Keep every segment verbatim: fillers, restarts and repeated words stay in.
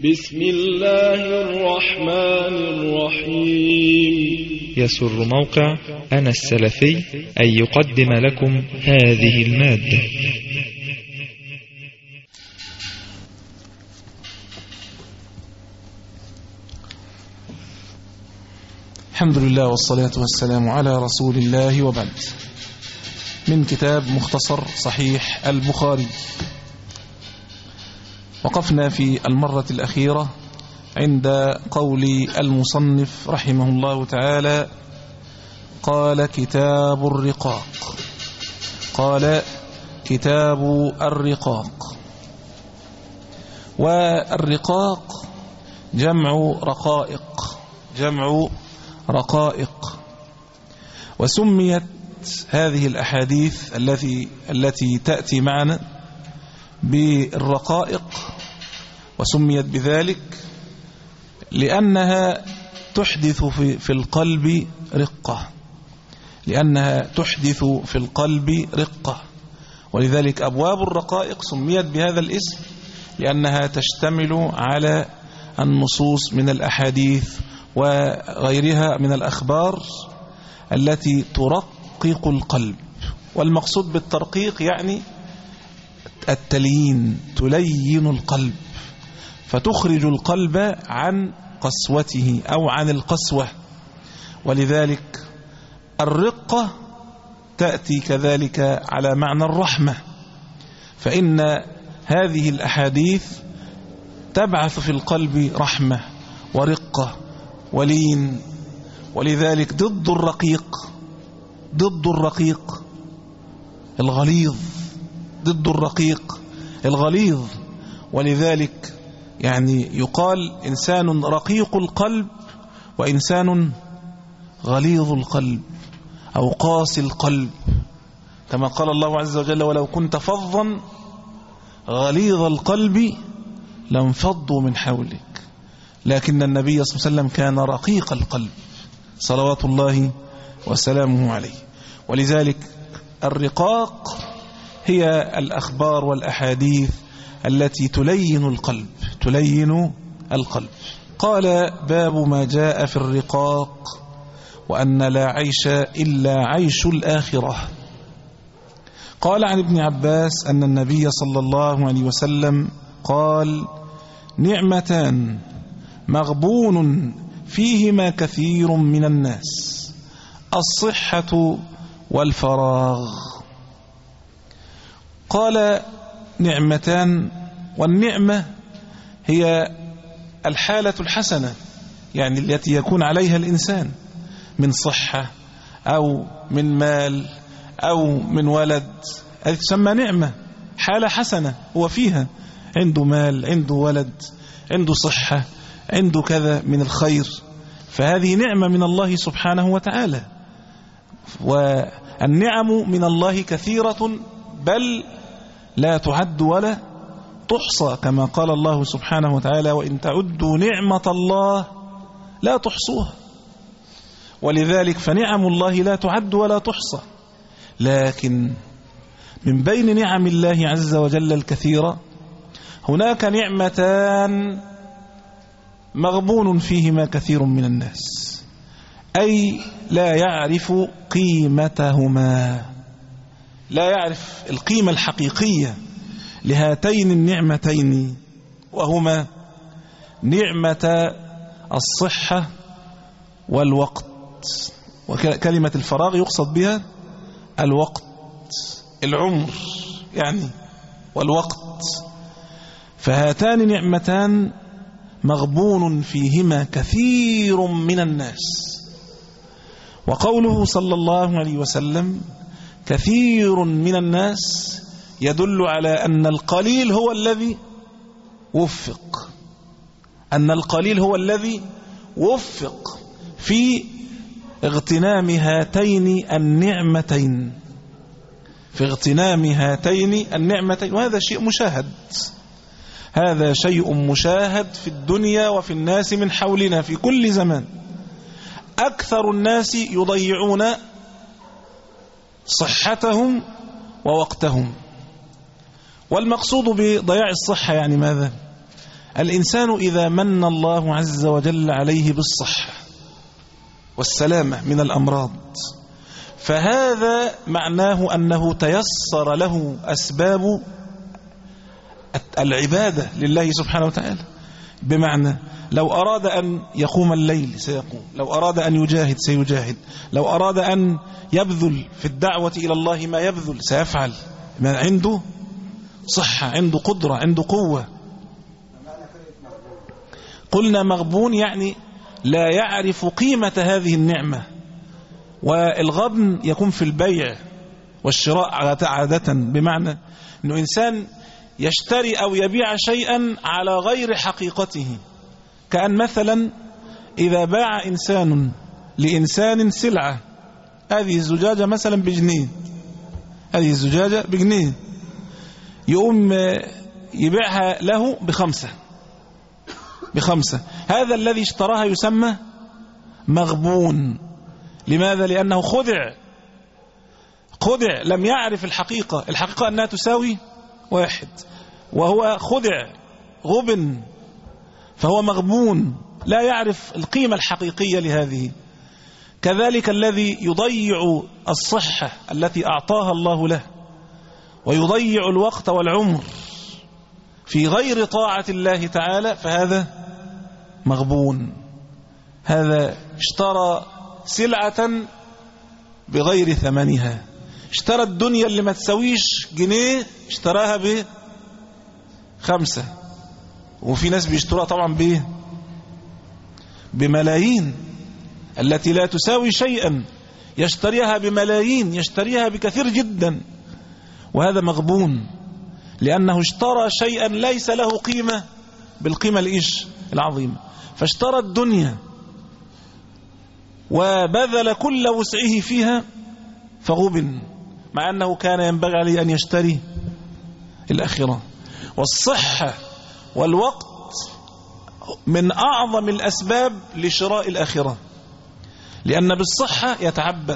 بسم الله الرحمن الرحيم. يسر موقع أنا السلفي أن يقدم لكم هذه المادة. الحمد لله والصلاة والسلام على رسول الله، وبعد. من كتاب مختصر صحيح البخاري. وقفنا في المرة الأخيرة عند قول المصنف رحمه الله تعالى: قال كتاب الرقاق. قال كتاب الرقاق. والرقاق جمع رقائق، جمع رقائق. وسميت هذه الأحاديث التي التي تأتي معنا بالرقائق، وسميت بذلك لأنها تحدث في, في القلب رقة، لأنها تحدث في القلب رقة. ولذلك أبواب الرقائق سميت بهذا الاسم، لأنها تشتمل على النصوص من الأحاديث وغيرها من الأخبار التي ترقق القلب. والمقصود بالترقيق يعني التليين، تلين القلب، فتخرج القلب عن قسوته أو عن القسوة. ولذلك الرقة تأتي كذلك على معنى الرحمة، فإن هذه الأحاديث تبعث في القلب رحمة ورقة ولين. ولذلك ضد الرقيق، ضد الرقيق الغليظ، ضد الرقيق الغليظ. ولذلك يعني يقال إنسان رقيق القلب وإنسان غليظ القلب أو قاسي القلب، كما قال الله عز وجل: ولو كنت فظا غليظ القلب لانفضوا من حولك. لكن النبي صلى الله عليه وسلم كان رقيق القلب صلوات الله وسلامه عليه. ولذلك الرقاق هي الأخبار والأحاديث التي تلين القلب، تلين القلب. قال: باب ما جاء في الرقاق وأن لا عيش إلا عيش الآخرة. قال عن ابن عباس أن النبي صلى الله عليه وسلم قال: نعمتان مغبون فيهما كثير من الناس، الصحة والفراغ. قال: نعمتان، والنعمة هي الحالة الحسنة، يعني التي يكون عليها الإنسان من صحة أو من مال أو من ولد، هذه تسمى نعمة، حالة حسنة هو فيها، عنده مال، عنده ولد، عنده صحة، عنده كذا من الخير، فهذه نعمة من الله سبحانه وتعالى. والنعم من الله كثيرة بل لا تعد ولا تحصى، كما قال الله سبحانه وتعالى: وإن تعدوا نعمة الله لا تحصوها. ولذلك فنعم الله لا تعد ولا تحصى. لكن من بين نعم الله عز وجل الكثيرة هناك نعمتان مغبون فيهما كثير من الناس، أي لا يعرف قيمتهما، لا يعرف القيمة الحقيقية لهاتين النعمتين، وهما نعمة الصحة والوقت. وكلمة الفراغ يقصد بها الوقت، العمر يعني، والوقت. فهاتان نعمتان مغبون فيهما كثير من الناس. وقوله صلى الله عليه وسلم كثير من الناس يدل على أن القليل هو الذي وفق، أن القليل هو الذي وفق في اغتنام هاتين النعمتين، في اغتنام هاتين النعمتين. وهذا شيء مشاهد، هذا شيء مشاهد في الدنيا وفي الناس من حولنا في كل زمان. أكثر الناس يضيعون صحتهم ووقتهم. والمقصود بضياع الصحة يعني ماذا؟ الإنسان إذا من الله عز وجل عليه بالصحة والسلامة من الأمراض، فهذا معناه أنه تيسر له أسباب العبادة لله سبحانه وتعالى. بمعنى لو أراد أن يقوم الليل سيقوم، لو أراد أن يجاهد سيجاهد، لو أراد أن يبذل في الدعوة إلى الله ما يبذل سيفعل، ما عنده صحة، عنده قدرة، عنده قوة. قلنا مغبون يعني لا يعرف قيمة هذه النعمة، والغبن يكون في البيع والشراء عادة، بمعنى أنه إنسان يشتري أو يبيع شيئا على غير حقيقته، كأن مثلا إذا باع إنسان لإنسان سلعة، هذه الزجاجة مثلا بجنيه، هذه الزجاجة بجنيه، يقوم يبيعها له بخمسة بخمسة هذا الذي اشتراها يسمى مغبون. لماذا؟ لأنه خدع خدع لم يعرف الحقيقة، الحقيقة أنها تساوي واحد، وهو خدع غبن، فهو مغبون لا يعرف القيمة الحقيقية لهذه. كذلك الذي يضيع الصحة التي أعطاها الله له، ويضيع الوقت والعمر في غير طاعة الله تعالى، فهذا مغبون. هذا اشترى سلعة بغير ثمنها، اشترى الدنيا اللي ما تسويش جنيه اشتراها بخمسة، وفي ناس بيشتروها طبعا بايه؟ بملايين، التي لا تساوي شيئا يشتريها بملايين، يشتريها بكثير جدا، وهذا مغبون لأنه اشترى شيئا ليس له قيمة بالقيمة الإيش العظيمة، فاشترى الدنيا وبذل كل وسعه فيها فغبن، مع أنه كان ينبغي عليه أن يشتري الآخرة. والصحة والوقت من أعظم الأسباب لشراء الآخرة، لأن بالصحة يتعبد،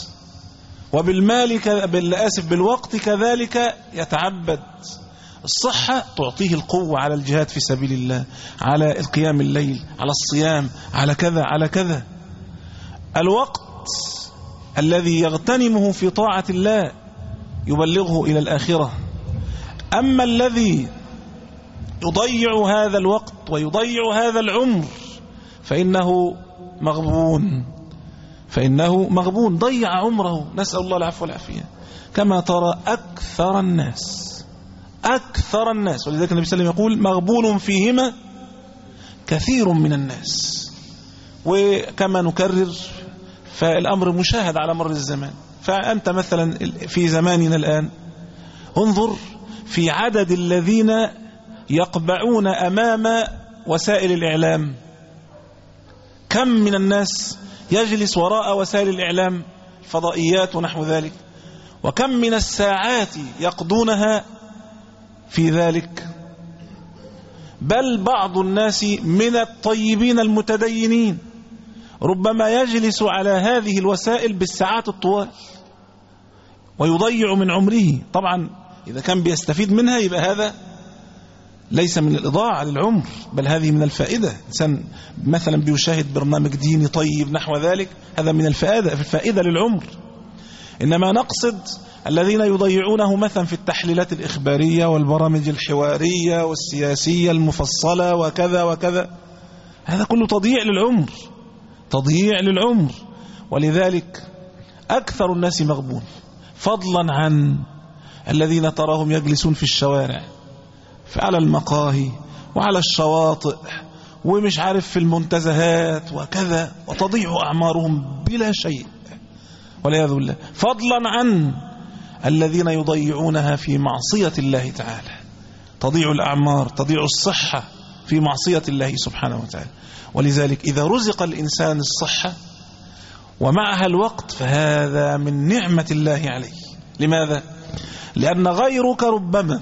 وبالمال بالآسف بالوقت كذلك يتعبد. الصحة تعطيه القوة على الجهاد في سبيل الله، على القيام الليل، على الصيام، على كذا على كذا. الوقت الذي يغتنمه في طاعة الله يبلغه إلى الآخرة. أما الذي يضيع هذا الوقت ويضيع هذا العمر فإنه مغبون، فإنه مغبون ضيع عمره، نسأل الله العفو والعافية. كما ترى أكثر الناس أكثر الناس ولذلك النبي صلى الله عليه وسلم يقول مغبون فيهما كثير من الناس. وكما نكرر فالأمر مشاهد على مر الزمان. فأنت مثلا في زماننا الآن انظر في عدد الذين يقبعون أمام وسائل الإعلام، كم من الناس يجلس وراء وسائل الإعلام، فضائيات ونحو ذلك، وكم من الساعات يقضونها في ذلك. بل بعض الناس من الطيبين المتدينين ربما يجلس على هذه الوسائل بالساعات الطوال ويضيع من عمره. طبعا إذا كان بيستفيد منها يبقى هذا ليس من الإضاعة للعمر، بل هذه من الفائدة. إنسان مثلا بيشاهد برنامج ديني طيب نحو ذلك، هذا من الفائدة في الفائدة للعمر. إنما نقصد الذين يضيعونه مثلا في التحليلات الإخبارية والبرامج الحوارية والسياسية المفصلة وكذا وكذا، هذا كله تضييع للعمر، تضييع للعمر. ولذلك أكثر الناس مغبون، فضلا عن الذين تراهم يجلسون في الشوارع، على المقاهي وعلى الشواطئ ومش عارف في المنتزهات وكذا، وتضيع أعمارهم بلا شيء والعياذ بالله، فضلا عن الذين يضيعونها في معصية الله تعالى. تضيع الأعمار، تضيع الصحة في معصية الله سبحانه وتعالى. ولذلك إذا رزق الإنسان الصحة ومعها الوقت فهذا من نعمة الله عليه. لماذا؟ لأن غيرك ربما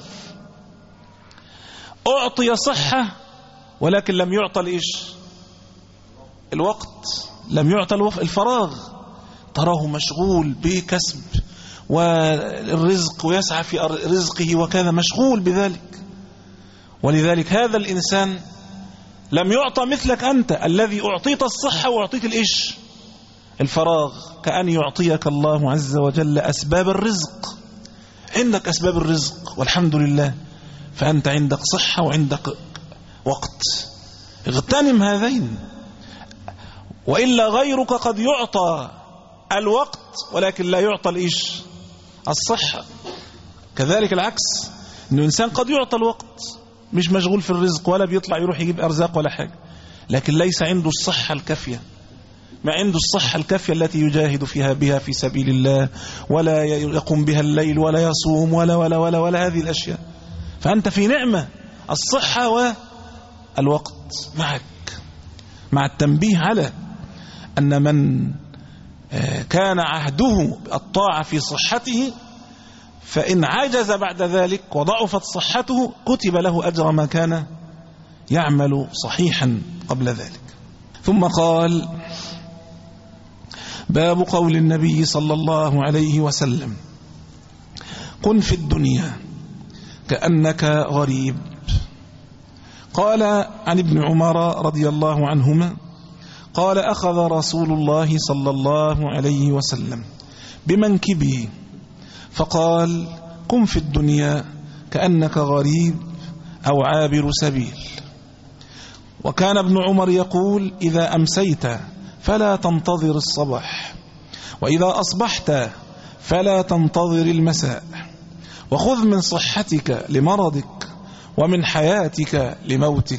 أعطي صحة ولكن لم يعطى الإيش الوقت، لم يعطى الفراغ. تراه مشغول بكسب والرزق ويسعى في رزقه وكذا، مشغول بذلك، ولذلك هذا الإنسان لم يعطى مثلك أنت الذي أعطيت الصحة وأعطيت الإيش الفراغ، كأن يعطيك الله عز وجل أسباب الرزق. عندك أسباب الرزق والحمد لله، فأنت عندك صحة وعندك وقت، اغتنم هذين. وإلا غيرك قد يعطى الوقت ولكن لا يعطى الإيش الصحة. كذلك العكس، إنه إنسان قد يعطى الوقت مش مشغول في الرزق ولا بيطلع يروح يجيب أرزاق ولا حاجة، لكن ليس عنده الصحة الكافية، ما عنده الصحة الكافية التي يجاهد فيها بها في سبيل الله، ولا يقوم بها الليل ولا يصوم ولا ولا ولا ولا هذه الأشياء. فأنت في نعمة الصحة والوقت معك، مع التنبيه على أن من كان عهده الطاعة في صحته فإن عجز بعد ذلك وضعفت صحته كتب له أجر ما كان يعمل صحيحا قبل ذلك. ثم قال: باب قول النبي صلى الله عليه وسلم: كن في الدنيا كأنك غريب. قال عن ابن عمر رضي الله عنهما قال: أخذ رسول الله صلى الله عليه وسلم بمنكبه فقال: كن في الدنيا كأنك غريب أو عابر سبيل. وكان ابن عمر يقول: إذا أمسيت فلا تنتظر الصباح، وإذا أصبحت فلا تنتظر المساء، وخذ من صحتك لمرضك ومن حياتك لموتك.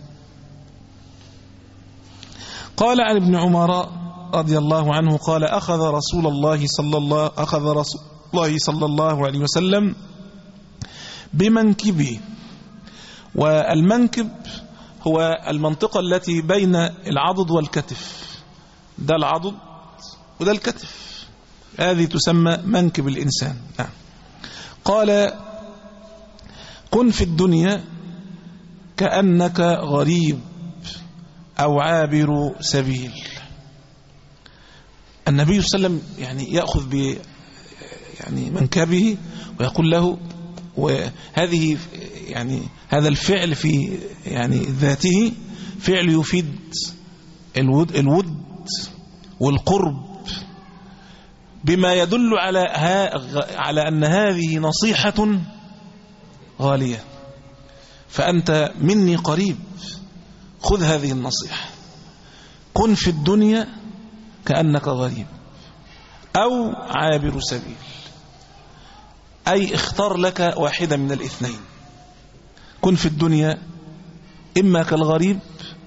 قال عن ابن عمر رضي الله عنه قال: أخذ رسول الله صلى الله أخذ رسول الله صلى الله عليه وسلم بمنكبه. والمنكب هو المنطقة التي بين العضد والكتف، ده العضد وده الكتف، هذه تسمى منكب الإنسان. نعم. قال: كن في الدنيا كأنك غريب أو عابر سبيل. النبي صلى الله عليه وسلم يعني يأخذ ب يعني منكبه ويقول له، وهذه يعني هذا الفعل في يعني ذاته فعل يفيد الود, الود والقرب، بما يدل على على أن هذه نصيحة غالية، فأنت مني قريب، خذ هذه النصيحة. كن في الدنيا كأنك غريب أو عابر سبيل، أي اختار لك واحدة من الاثنين. كن في الدنيا إما كالغريب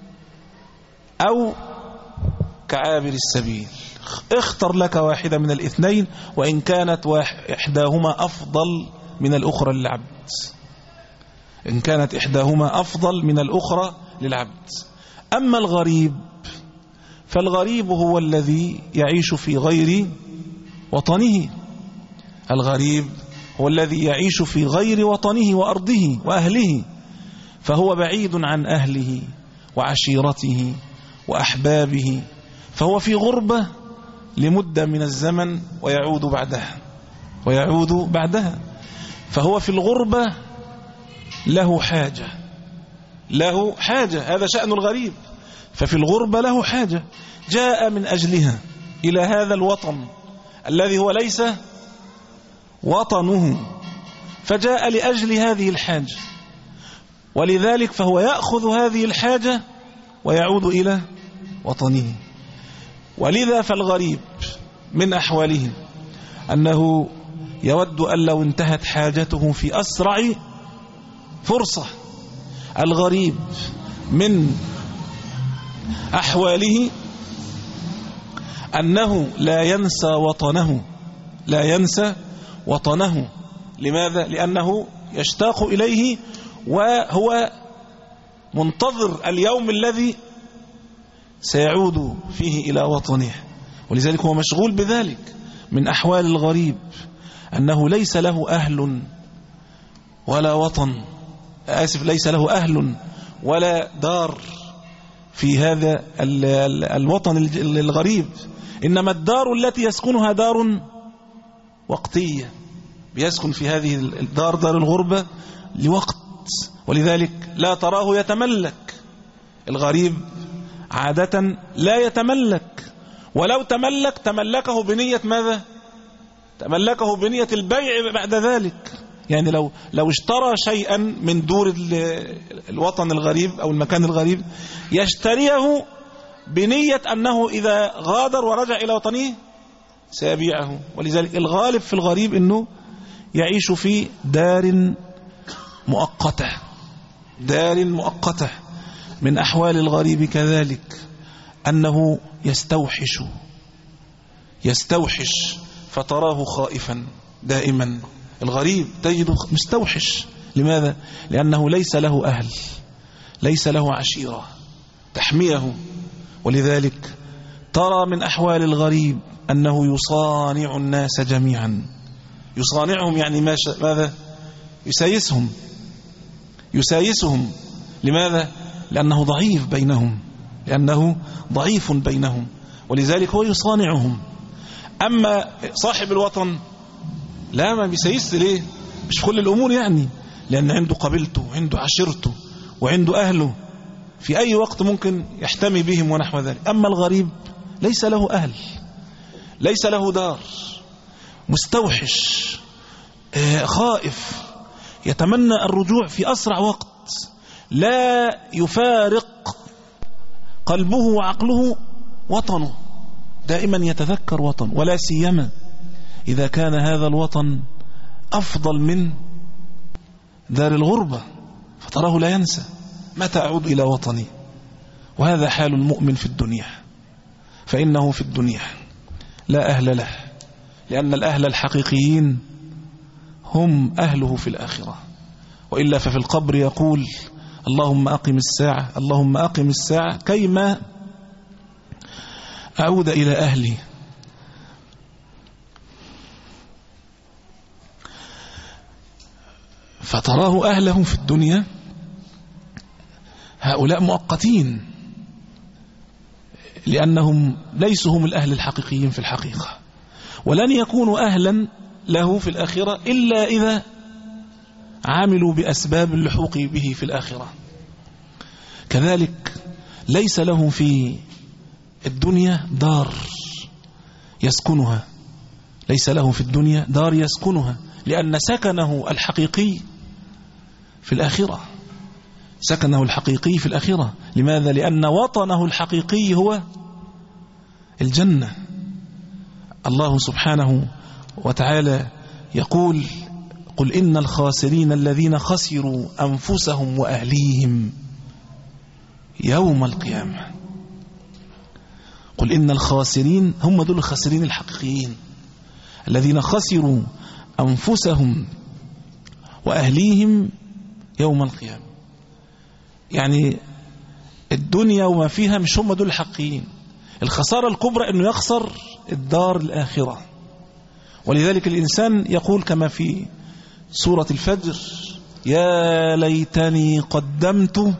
أو كعابر السبيل، اختر لك واحدة من الاثنين، وإن كانت إحداهما أفضل من الأخرى للعبد، إن كانت إحداهما أفضل من الأخرى للعبد. أما الغريب فالغريب هو الذي يعيش في غير وطنه، الغريب هو الذي يعيش في غير وطنه وأرضه وأهله، فهو بعيد عن أهله وعشيرته وأحبابه، فهو في غربة لمدة من الزمن ويعود بعدها ويعود بعدها فهو في الغربة له حاجة له حاجة هذا شأن الغريب، ففي الغربة له حاجة، جاء من أجلها إلى هذا الوطن الذي هو ليس وطنه، فجاء لأجل هذه الحاجة، ولذلك فهو يأخذ هذه الحاجة ويعود إلى وطنه. ولذا فالغريب من أحواله أنه يود أن لو انتهت حاجته في أسرع فرصة. الغريب من أحواله أنه لا ينسى وطنه لا ينسى وطنه لماذا؟ لأنه يشتاق إليه وهو منتظر اليوم الذي سيعود فيه إلى وطنه، ولذلك هو مشغول بذلك. من أحوال الغريب أنه ليس له أهل ولا وطن، آسف ليس له أهل ولا دار في هذا الوطن الغريب، إنما الدار التي يسكنها دار وقتية، بيسكن في هذه الدار دار الغربة لوقت ولذلك لا تراه يتملك. الغريب عادة لا يتملك، ولو تملك تملكه بنية ماذا؟ تملكه بنية البيع بعد ذلك. يعني لو لو اشترى شيئا من دور الوطن الغريب أو المكان الغريب يشتريه بنية أنه إذا غادر ورجع إلى وطنه سيبيعه. ولذلك الغالب في الغريب أنه يعيش في دار مؤقتة، دار مؤقتة. من أحوال الغريب كذلك أنه يستوحش يستوحش فتراه خائفا دائما. الغريب تجده مستوحش. لماذا؟ لأنه ليس له أهل، ليس له عشيرة تحميه. ولذلك ترى من أحوال الغريب أنه يصانع الناس جميعا. يصانعهم يعني ماذا؟ يسايسهم يسايسهم. لماذا؟ لأنه ضعيف بينهم، لأنه ضعيف بينهم، ولذلك هو يصانعهم. أما صاحب الوطن لا، ما بيسايس. ليه؟ مش في كل الأمور يعني، لأن عنده قبيلته وعنده عشيرته وعنده أهله، في أي وقت ممكن يحتمي بهم ونحو ذلك. أما الغريب ليس له أهل، ليس له دار، مستوحش، خائف، يتمنى الرجوع في أسرع وقت، لا يفارق قلبه وعقله وطنه، دائما يتذكر وطن، ولا سيما إذا كان هذا الوطن أفضل من دار الغربة، فتراه لا ينسى متى أعود إلى وطني. وهذا حال المؤمن في الدنيا، فإنه في الدنيا لا أهل له، لأن الأهل الحقيقيين هم أهله في الآخرة. وإلا ففي القبر يقول اللهم أقم الساعة، اللهم أقم الساعة كيما أعود إلى أهلي. فتراه أهله في الدنيا هؤلاء مؤقتين، لأنهم ليسوا هم الأهل الحقيقيين في الحقيقة، ولن يكونوا أهلا له في الآخرة إلا إذا عملوا بأسباب اللحوق به في الآخرة. كذلك ليس له في الدنيا دار يسكنها، ليس له في الدنيا دار يسكنها، لأن سكنه الحقيقي في الآخرة، سكنه الحقيقي في الآخرة. لماذا؟ لأن وطنه الحقيقي هو الجنة. الله سبحانه وتعالى يقول قل إن الخاسرين الذين خسروا أنفسهم وأهليهم يوم القيامة. قل إن الخاسرين هم دول الخاسرين الحقيقيين، الذين خسروا أنفسهم وأهليهم يوم القيامة. يعني الدنيا وما فيها مش هم دول الحقيقيين. الخسارة الكبرى أنه يخسر الدار الآخرة. ولذلك الإنسان يقول كما في سورة الفجر يا ليتني قدمت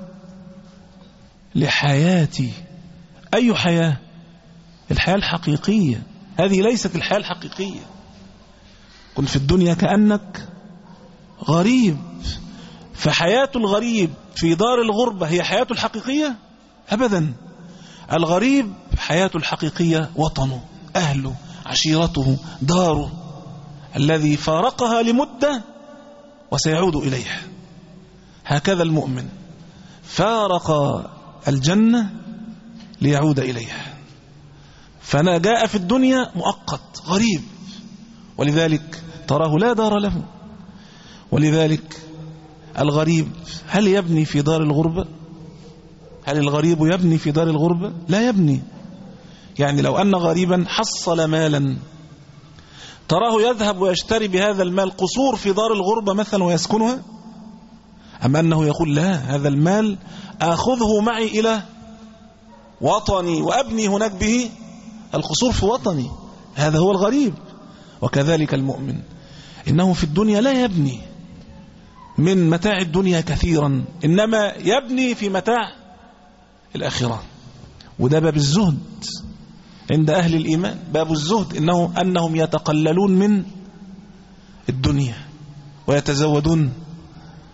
لحياتي. أي حياة؟ الحياة الحقيقية. هذه ليست الحياة الحقيقية. كن في الدنيا كأنك غريب، فحياة الغريب في دار الغربة هي حياته الحقيقية؟ أبدا. الغريب حياته الحقيقية وطنه، أهله، عشيرته، داره الذي فارقها لمدة وسيعود إليها. هكذا المؤمن فارق الجنة ليعود إليها، فأنا جاء في الدنيا مؤقت غريب، ولذلك تراه لا دار له. ولذلك الغريب هل يبني في دار الغربة؟ هل الغريب يبني في دار الغربة؟ لا يبني. يعني لو أن غريبا حصل مالا تراه يذهب ويشتري بهذا المال قصور في دار الغربة مثلا ويسكنها، أم أنه يقول لا، هذا المال آخذه معي إلى وطني وأبني هناك به القصور في وطني. هذا هو الغريب. وكذلك المؤمن إنه في الدنيا لا يبني من متاع الدنيا كثيرا، إنما يبني في متاع الآخرة. وده باب الزهد عند أهل الإيمان، باب الزهد إنه أنهم يتقللون من الدنيا ويتزودون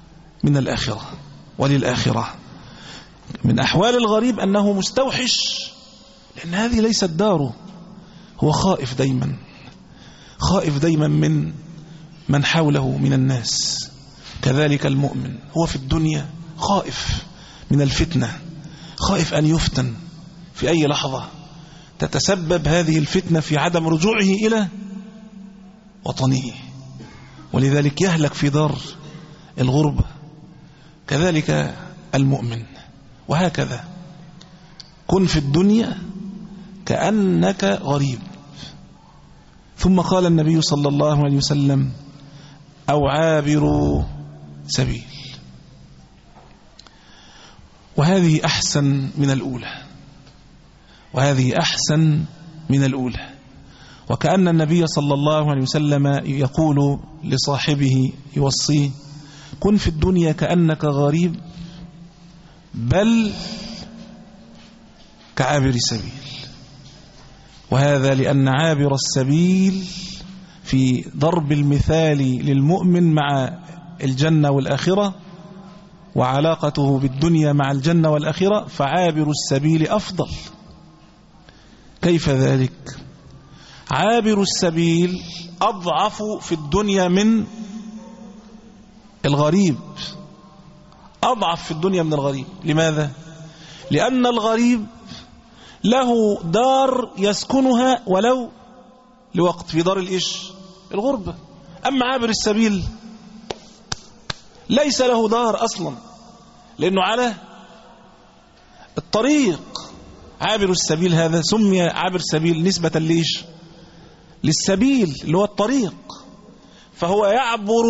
من الآخرة وللآخرة. من أحوال الغريب أنه مستوحش، لأن هذه ليست داره، هو خائف دايما، خائف دايما من من حوله من الناس. كذلك المؤمن هو في الدنيا خائف من الفتنة، خائف أن يفتن في أي لحظة تتسبب هذه الفتنة في عدم رجوعه إلى وطنه، ولذلك يهلك في دار الغربة. كذلك المؤمن. وهكذا كن في الدنيا كأنك غريب. ثم قال النبي صلى الله عليه وسلم أو عابر سبيل، وهذه أحسن من الأولى، وهذه أحسن من الأولى. وكأن النبي صلى الله عليه وسلم يقول لصاحبه يوصيه كن في الدنيا كأنك غريب بل كعابر سبيل. وهذا لأن عابر السبيل في ضرب المثال للمؤمن مع الجنة والآخرة وعلاقته بالدنيا مع الجنة والآخرة، فعابر السبيل أفضل. كيف ذلك؟ عابر السبيل أضعف في الدنيا من الغريب، أضعف في الدنيا من الغريب. لماذا؟ لأن الغريب له دار يسكنها ولو لوقت، في دار الإيش؟ الغربة. أما عابر السبيل ليس له دار أصلا، لأنه على الطريق. عابر السبيل هذا سمي عابر سبيل نسبة ليش؟ للسبيل اللي هو الطريق، فهو يعبر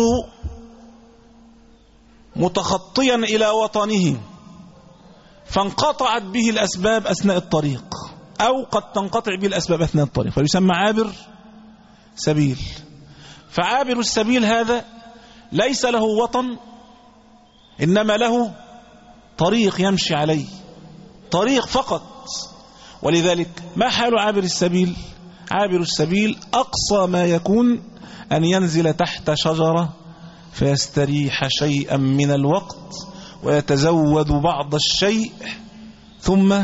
متخطيا إلى وطنه، فانقطعت به الأسباب أثناء الطريق، أو قد تنقطع به الأسباب أثناء الطريق، فيسمى عابر سبيل. فعابر السبيل هذا ليس له وطن، إنما له طريق يمشي عليه، طريق فقط. ولذلك ما حال عابر السبيل؟ عابر السبيل أقصى ما يكون أن ينزل تحت شجرة فيستريح شيئا من الوقت ويتزود بعض الشيء ثم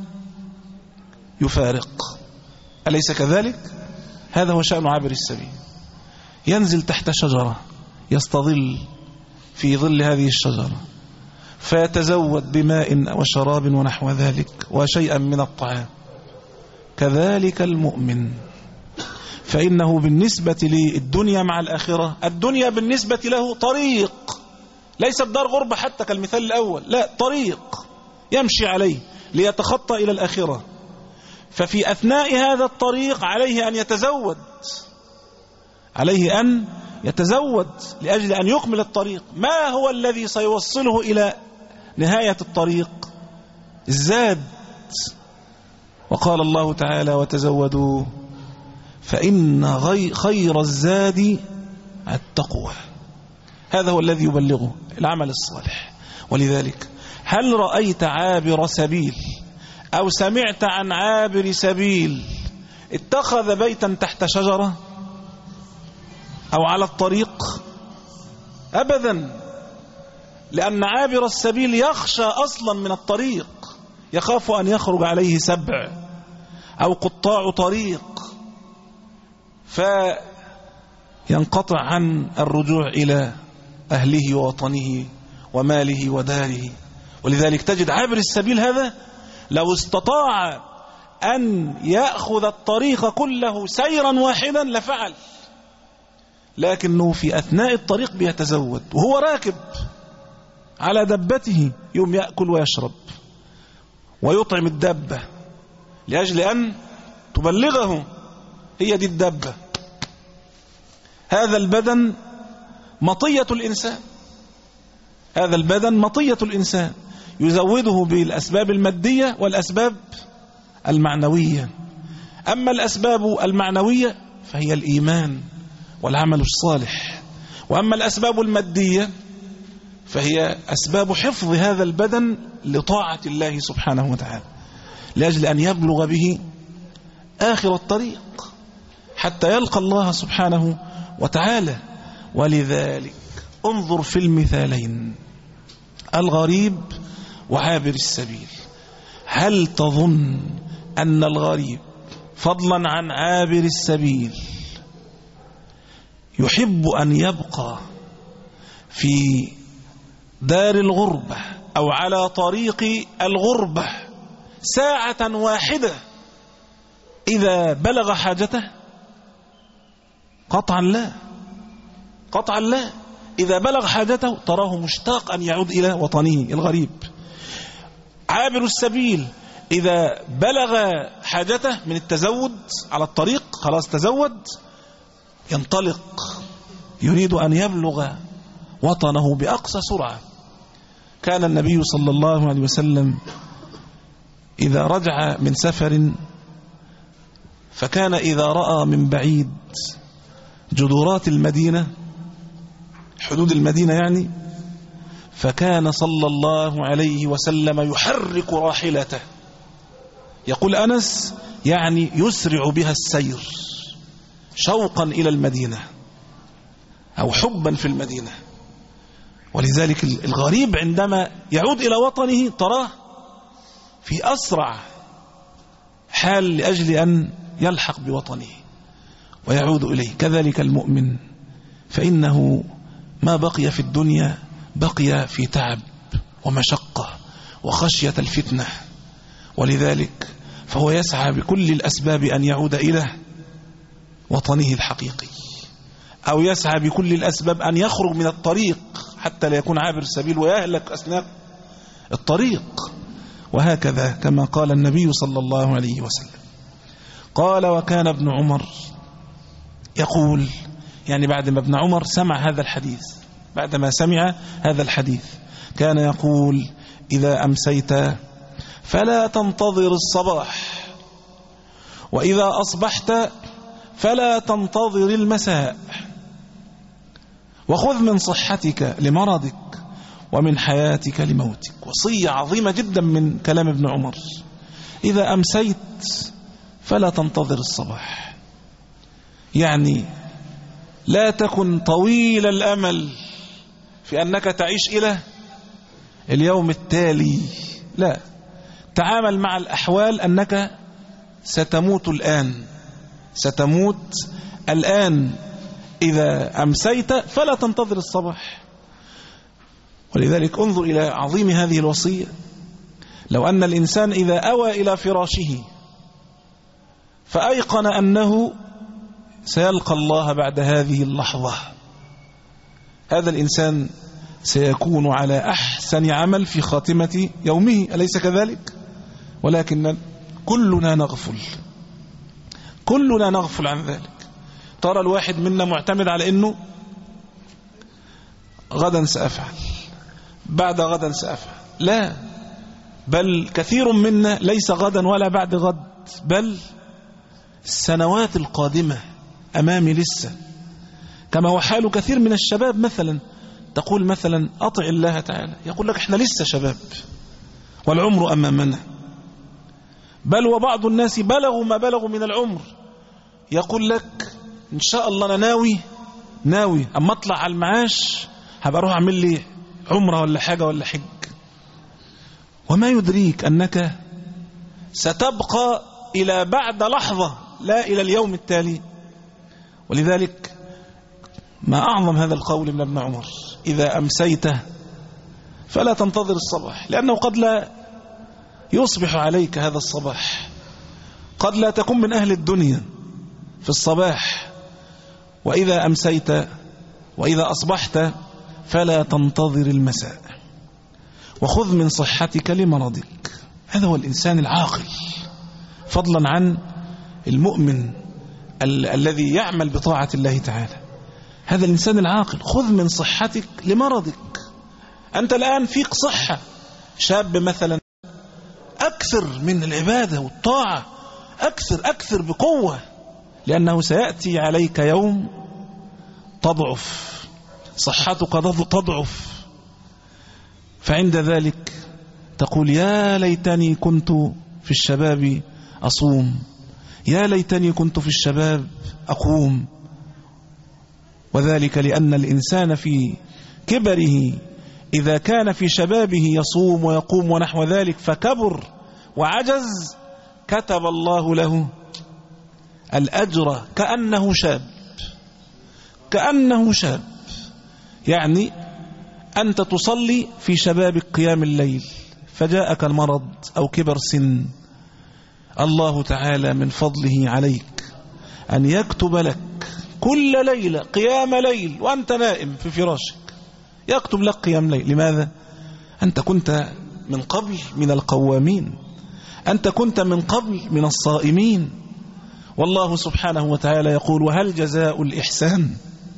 يفارق. أليس كذلك؟ هذا هو شأن عابر السبيل، ينزل تحت شجرة يستظل في ظل هذه الشجرة فيتزود بماء وشراب ونحو ذلك وشيئا من الطعام. كذلك المؤمن، فإنه بالنسبة للدنيا مع الآخرة، الدنيا بالنسبة له طريق، ليست دار غربة حتى كالمثال الأول، لا، طريق يمشي عليه ليتخطى إلى الآخرة. ففي أثناء هذا الطريق عليه أن يتزود، عليه أن يتزود لأجل أن يكمل الطريق. ما هو الذي سيوصله إلى نهاية الطريق؟ الزاد. وقال الله تعالى وتزودوا فإن خير الزاد التقوى. هذا هو الذي يبلغه العمل الصالح. ولذلك هل رأيت عابر سبيل أو سمعت عن عابر سبيل اتخذ بيتا تحت شجرة أو على الطريق؟ أبدا، لأن عابر السبيل يخشى أصلا من الطريق، يخاف أن يخرج عليه سبع أو قطاع طريق فينقطع عن الرجوع إلى أهله ووطنه وماله وداره. ولذلك تجد عابر السبيل هذا لو استطاع أن يأخذ الطريق كله سيرا واحدا لفعل، لكنه في أثناء الطريق بيتزود وهو راكب على دبته، يوم يأكل ويشرب ويطعم الدابة لأجل أن تبلغه، هي دي الدابة. هذا البدن مطية الإنسان، هذا البدن مطية الإنسان، يزوده بالأسباب المادية والأسباب المعنوية. أما الأسباب المعنوية فهي الإيمان والعمل الصالح، وأما الأسباب المادية فهي أسباب حفظ هذا البدن لطاعة الله سبحانه وتعالى، لأجل أن يبلغ به آخر الطريق حتى يلقى الله سبحانه وتعالى. ولذلك انظر في المثالين، الغريب وعابر السبيل. هل تظن أن الغريب فضلا عن عابر السبيل يحب أن يبقى في دار الغربة أو على طريق الغربة ساعة واحدة إذا بلغ حاجته؟ قطعا لا، قطعا لا. إذا بلغ حاجته تراه مشتاق أن يعود إلى وطنه الغريب. عابر السبيل إذا بلغ حاجته من التزود على الطريق، خلاص تزود، ينطلق يريد أن يبلغ وطنه بأقصى سرعة. كان النبي صلى الله عليه وسلم إذا رجع من سفر فكان إذا رأى من بعيد جدرات المدينة، حدود المدينة يعني، فكان صلى الله عليه وسلم يحرك راحلته. يقول أنس يعني يسرع بها السير شوقا إلى المدينة أو حبا في المدينة. ولذلك الغريب عندما يعود إلى وطنه تراه في أسرع حال لأجل أن يلحق بوطنه ويعود إليه. كذلك المؤمن فإنه ما بقي في الدنيا بقي في تعب ومشقة وخشية الفتنة، ولذلك فهو يسعى بكل الأسباب أن يعود إلى وطنه الحقيقي، أو يسعى بكل الأسباب أن يخرج من الطريق حتى لا يكون عابر السبيل ويهلك أثناء الطريق. وهكذا كما قال النبي صلى الله عليه وسلم. قال: وكان ابن عمر يقول، يعني بعد ما ابن عمر سمع هذا الحديث، بعدما سمع هذا الحديث كان يقول: إذا أمسيت فلا تنتظر الصباح، وإذا أصبحت فلا تنتظر المساء، وخذ من صحتك لمرضك ومن حياتك لموتك. وصية عظيمة جدا من كلام ابن عمر. إذا أمسيت فلا تنتظر الصباح، يعني لا تكن طويل الأمل في أنك تعيش إلى اليوم التالي، لا، تعامل مع الأحوال أنك ستموت الآن، ستموت الآن. إذا أمسيت فلا تنتظر الصباح. ولذلك انظر إلى عظيم هذه الوصية. لو أن الإنسان إذا أوى إلى فراشه فأيقن أنه سيلقى الله بعد هذه اللحظة، هذا الإنسان سيكون على أحسن عمل في خاتمة يومه، أليس كذلك؟ ولكن كلنا نغفل، كلنا نغفل عن ذلك. ترى الواحد منا معتمد على أنه غدا سأفعل، بعد غدا سأفعل، لا، بل كثير منا ليس غدا ولا بعد غد، بل السنوات القادمة أمامي لسه. كما هو حال كثير من الشباب. مثلا تقول مثلا أطع الله تعالى، يقول لك احنا لسه شباب والعمر أمامنا. بل وبعض الناس بلغوا ما بلغوا من العمر، يقول لك إن شاء الله أنا ناوي ناوي أما أطلع على المعاش هبقى أروح أعمل لي عمرة ولا حاجة ولا حج، وما يدريك أنك ستبقى إلى بعد لحظة لا إلى اليوم التالي. ولذلك ما أعظم هذا القول من ابن عمر: إذا أمسيت فلا تنتظر الصباح، لأنه قد لا يصبح عليك هذا الصباح، قد لا تكون من أهل الدنيا في الصباح. وإذا أمسيت وإذا أصبحت فلا تنتظر المساء، وخذ من صحتك لمرضك. هذا هو الإنسان العاقل، فضلا عن المؤمن ال الذي يعمل بطاعة الله تعالى. هذا الإنسان العاقل، خذ من صحتك لمرضك. أنت الآن فيك صحة، شاب مثلا، أكثر من العبادة والطاعة، أكثر أكثر بقوة، لأنه سيأتي عليك يوم تضعف صحتك، تضعف، فعند ذلك تقول: يا ليتني كنت في الشباب أصوم، يا ليتني كنت في الشباب أقوم. وذلك لأن الإنسان في كبره إذا كان في شبابه يصوم ويقوم ونحو ذلك فكبر وعجز كتب الله له الأجر كأنه شاب، كأنه شاب. يعني أنت تصلي في شباب قيام الليل فجاءك المرض أو كبر سن، الله تعالى من فضله عليك أن يكتب لك كل ليلة قيام ليل وأنت نائم في فراشك، يكتب لك قيام ليل. لماذا؟ أنت كنت من قبل من القوامين، أنت كنت من قبل من الصائمين. والله سبحانه وتعالى يقول: وهل جزاء الإحسان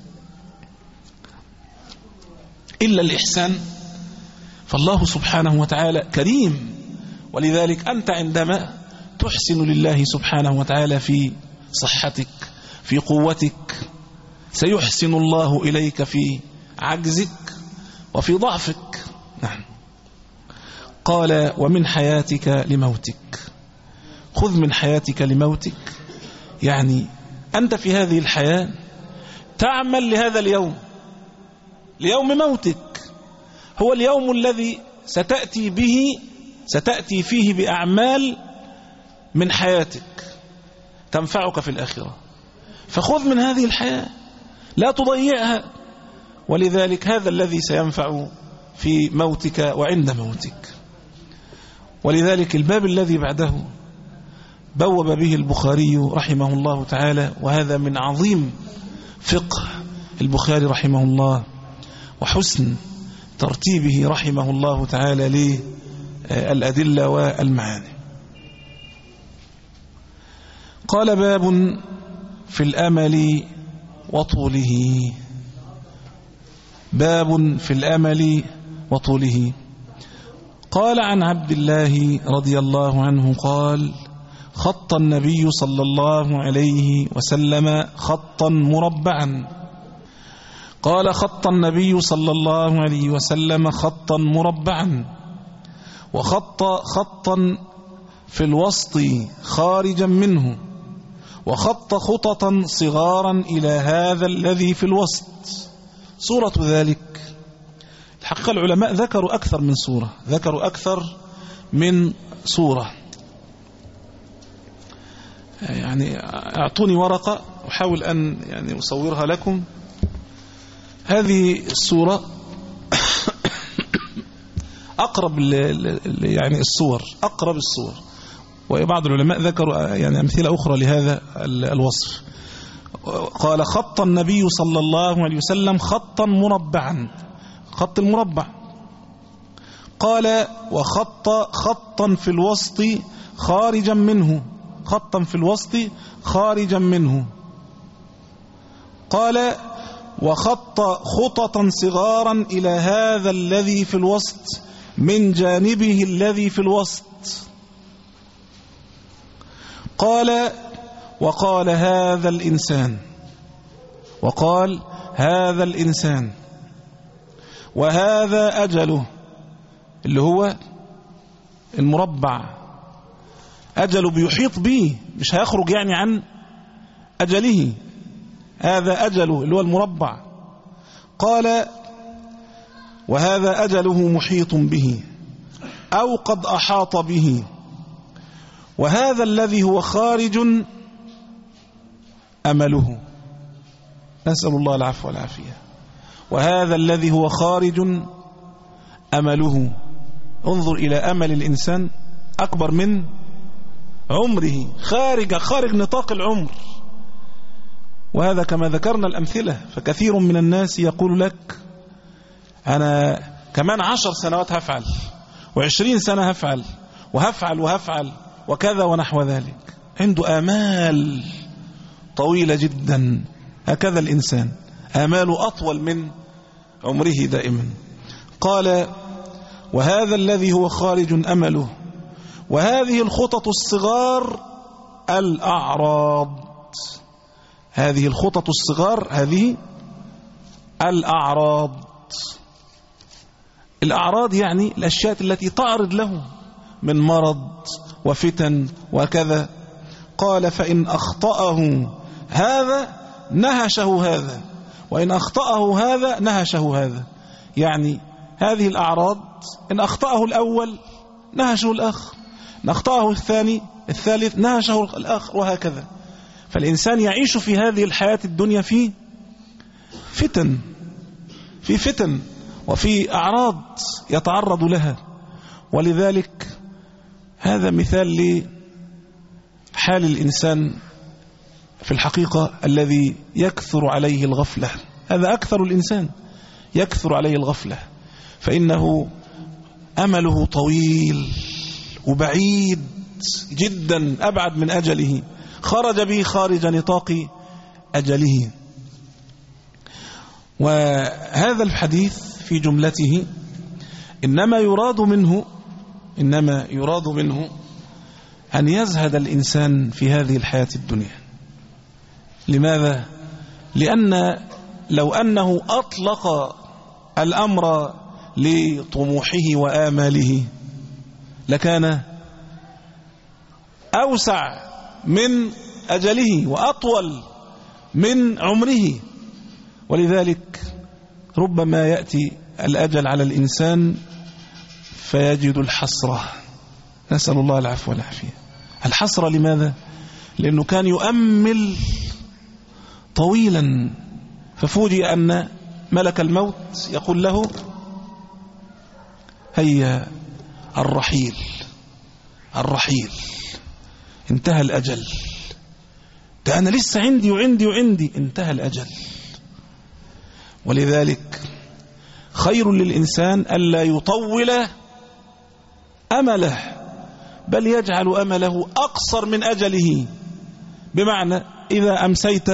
إلا الإحسان؟ فالله سبحانه وتعالى كريم، ولذلك أنت عندما تحسن لله سبحانه وتعالى في صحتك في قوتك سيحسن الله إليك في عجزك وفي ضعفك. نعم. قال: ومن حياتك لموتك. خذ من حياتك لموتك، يعني أنت في هذه الحياة تعمل لهذا اليوم، ليوم موتك، هو اليوم الذي ستأتي به ستأتي فيه بأعمال من حياتك تنفعك في الآخرة، فخذ من هذه الحياة لا تضيعها، ولذلك هذا الذي سينفع في موتك وعند موتك. ولذلك الباب الذي بعده بوب به البخاري رحمه الله تعالى، وهذا من عظيم فقه البخاري رحمه الله وحسن ترتيبه رحمه الله تعالى للأدلة والمعاني. قال: باب في الأمل وطوله. باب في الأمل وطوله. قال: عن عبد الله رضي الله عنه قال: خط النبي صلى الله عليه وسلم خطا مربعا. قال: خط النبي صلى الله عليه وسلم خطا مربعا، وخط خطا في الوسط خارجا منه، وخط خططا صغارا إلى هذا الذي في الوسط. صورة ذلك، الحقيقة العلماء ذكروا أكثر من صورة، ذكروا أكثر من صورة. يعني أعطوني ورقة أحاول أن يعني أصورها لكم. هذه الصورة أقرب يعني الصور أقرب الصور، وبعض العلماء ذكروا يعني أمثلة أخرى لهذا الوصف. قال: خط النبي صلى الله عليه وسلم خطا مربعا، خط المربع. قال: وخط خطا في الوسط خارجا منه، خطا في الوسط خارجا منه. قال: وخط خططا صغارا إلى هذا الذي في الوسط من جانبه الذي في الوسط. قال: وقال هذا الإنسان، وقال هذا الإنسان، وهذا أجله، اللي هو المربع، أجله بيحيط به، مش هيخرج يعني عن أجله، هذا أجله اللي هو المربع. قال: وهذا أجله محيط به أو قد أحاط به، وهذا الذي هو خارج أمله، نسأل الله العفو والعافية. وهذا الذي هو خارج أمله. انظر إلى أمل الإنسان أكبر من عمره، خارج خارج نطاق العمر. وهذا كما ذكرنا الأمثلة، فكثير من الناس يقول لك: أنا كمان عشر سنوات هفعل، وعشرين سنة هفعل وهفعل وهفعل وكذا ونحو ذلك، عنده آمال طويلة جدا. هكذا الإنسان آماله أطول من عمره دائما. قال: وهذا الذي هو خارج أمله، وهذه الخطط الصغار الأعراض. هذه الخطط الصغار هذه الأعراض. الأعراض يعني الأشياء التي تعرض له من مرض وفتن وكذا. قال: فإن أخطأه هذا نهشه هذا، وإن أخطأه هذا نهشه هذا. يعني هذه الأعراض إن أخطأه الأول نهشه الآخر، إن أخطأه الثاني الثالث نهشه الآخر، وهكذا. فالإنسان يعيش في هذه الحياة الدنيا في فتن في فتن وفي أعراض يتعرض لها. ولذلك هذا مثال لحال الإنسان في الحقيقة الذي يكثر عليه الغفلة. هذا أكثر الإنسان يكثر عليه الغفلة، فإنه أمله طويل وبعيد جدا، أبعد من أجله، خرج به خارج نطاق أجله. وهذا الحديث في جملته إنما يراد منه إنما يراد منه أن يزهد الإنسان في هذه الحياة الدنيا. لماذا؟ لأن لو أنه أطلق الأمر لطموحه وآماله لكان أوسع من أجله وأطول من عمره. ولذلك ربما يأتي الأجل على الإنسان فيجد الحسرة، نسأل الله العفو والعافية. الحسرة لماذا؟ لأنه كان يؤمل طويلا، ففوجئ أن ملك الموت يقول له هيا الرحيل الرحيل انتهى الأجل. ده أنا لسه عندي وعندي وعندي، انتهى الأجل. ولذلك خير للإنسان ألا يطول أمله، بل يجعل أمله أقصر من أجله. بمعنى إذا أمسيت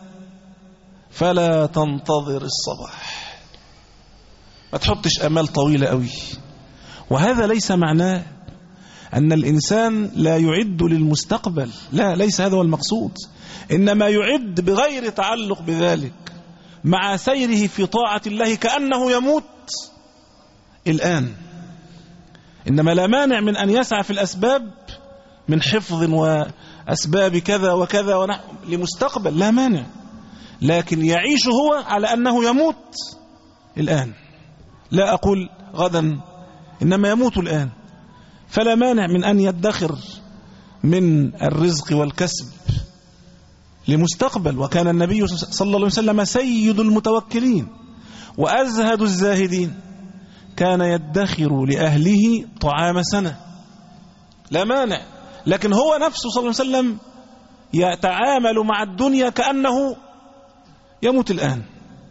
فلا تنتظر الصباح، ما تحطش أمال طويلة قوي. وهذا ليس معناه أن الإنسان لا يعد للمستقبل، لا، ليس هذا هو المقصود. إنما يعد بغير تعلق بذلك، مع سيره في طاعة الله كأنه يموت الآن. إنما لا مانع من أن يسعى في الأسباب من حفظ وأسباب كذا وكذا ونحو لمستقبل، لا مانع، لكن يعيش هو على أنه يموت الآن. لا أقول غدا، إنما يموت الآن. فلا مانع من أن يدخر من الرزق والكسب لمستقبل. وكان النبي صلى الله عليه وسلم سيد المتوكلين وأزهد الزاهدين، كان يدخر لأهله طعام سنة، لا مانع. لكن هو نفسه صلى الله عليه وسلم يتعامل مع الدنيا كأنه يموت الآن.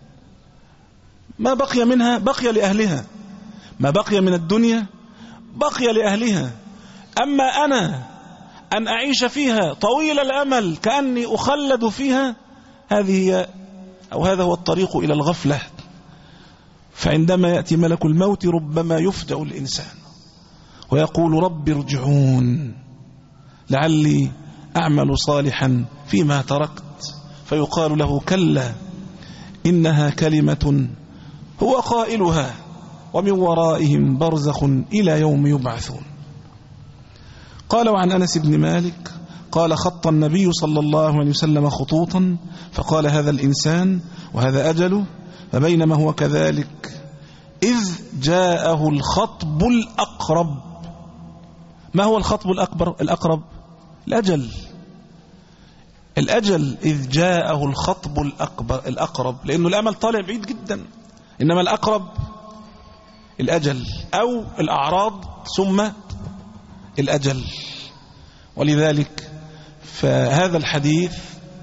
ما بقي منها بقي لأهلها، ما بقي من الدنيا بقي لأهلها. أما أنا أن أعيش فيها طويل الأمل كأني أخلد فيها، هذه أو هذا هو الطريق إلى الغفلة. فعندما يأتي ملك الموت ربما يفجأ الإنسان ويقول رب ارجعون لعلي أعمل صالحا فيما تركت، فيقال له كلا إنها كلمة هو قائلها ومن ورائهم برزخ إلى يوم يبعثون. قال وعن أنس بن مالك قال خط النبي صلى الله عليه وسلم خطوطا فقال هذا الإنسان وهذا أجله، فبينما هو كذلك إذ جاءه الخطب الأقرب. ما هو الخطب الأكبر الأقرب؟ الأجل. الأجل إذ جاءه الخطب الأكبر الأقرب، لأنه الأمل طالع بعيد جدا، إنما الأقرب الأجل أو الأعراض ثم الأجل. ولذلك فهذا الحديث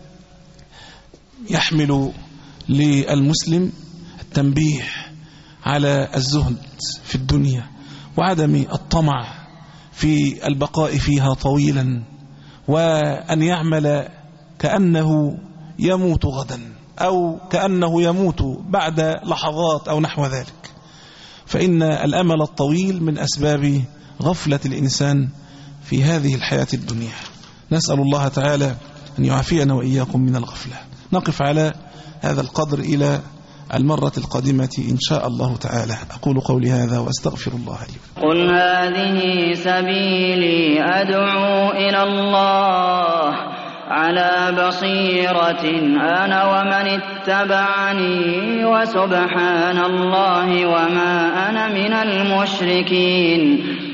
يحمل للمسلم التنبيه على الزهد في الدنيا وعدم الطمع في البقاء فيها طويلا، وأن يعمل كأنه يموت غدا أو كأنه يموت بعد لحظات أو نحو ذلك. فإن الأمل الطويل من أسباب غفلة الإنسان في هذه الحياة الدنيا. نسأل الله تعالى أن يعافينا وإياكم من الغفلة. نقف على هذا القدر إلى المرة القادمة إن شاء الله تعالى. أقول قولي هذا وأستغفر الله لي. قل هذه سبيلي أدعو إلى الله على بصيرة أنا ومن اتبعني وسبحان الله وما أنا من المشركين